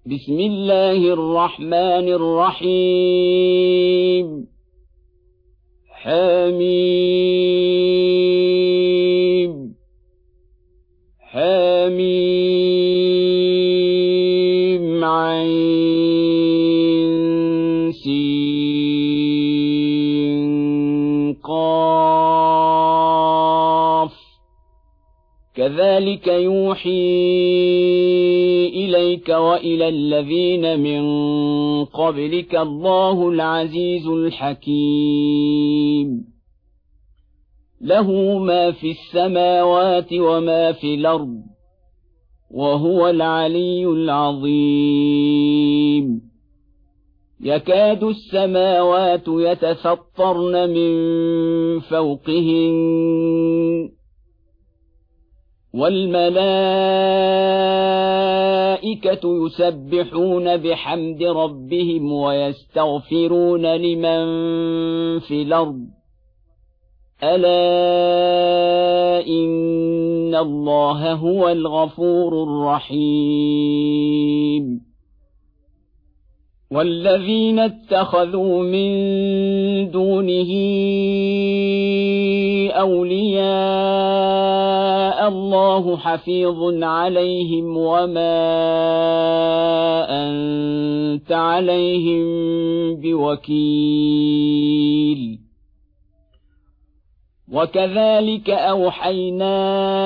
بسم الله الرحمن الرحيم حميم حميم عين سين قاف كذلك يوحي إليك وإلى الذين من قبلك الله العزيز الحكيم له ما في السماوات وما في الأرض وهو العلي العظيم يكاد السماوات يتفطرن من فوقهن والملائكة يسبحون بحمد ربهم ويستغفرون لمن في الأرض ألا إن الله هو الغفور الرحيم والذين اتخذوا من دونه أولياء الله حفيظ عليهم وما أنت عليهم بوكيل وكذلك أوحينا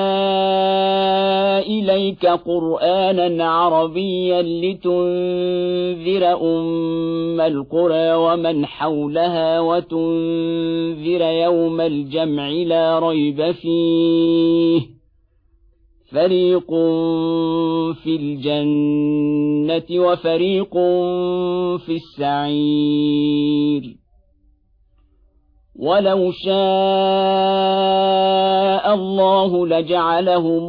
إليك قرآنا عربيا لتنذر أم القرى ومن حولها وتنذر يوم الجمع لا ريب فيه فريق في الجنة وفريق في السعير ولو شاء الله لجعلهم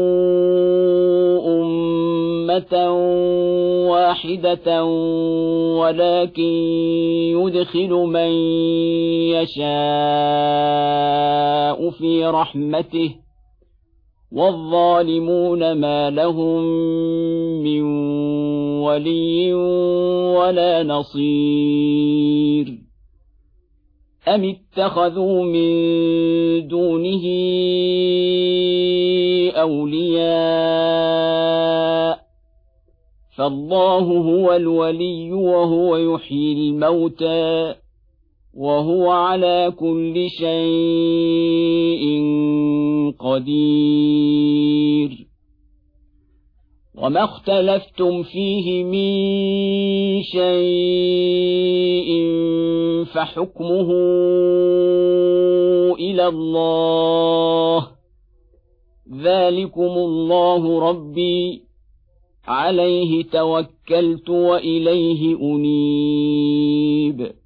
أمة واحدة ولكن يدخل من يشاء في رحمته والظالمون ما لهم من ولي ولا نصير أم اتخذوا من دونه أولياء فالله هو الولي وهو يحيي الموتى وهو على كل شيء قدير وما اختلفتم فيه من شيء فحكمه إلى الله ذلكم الله ربي عليه توكلت وإليه أنيب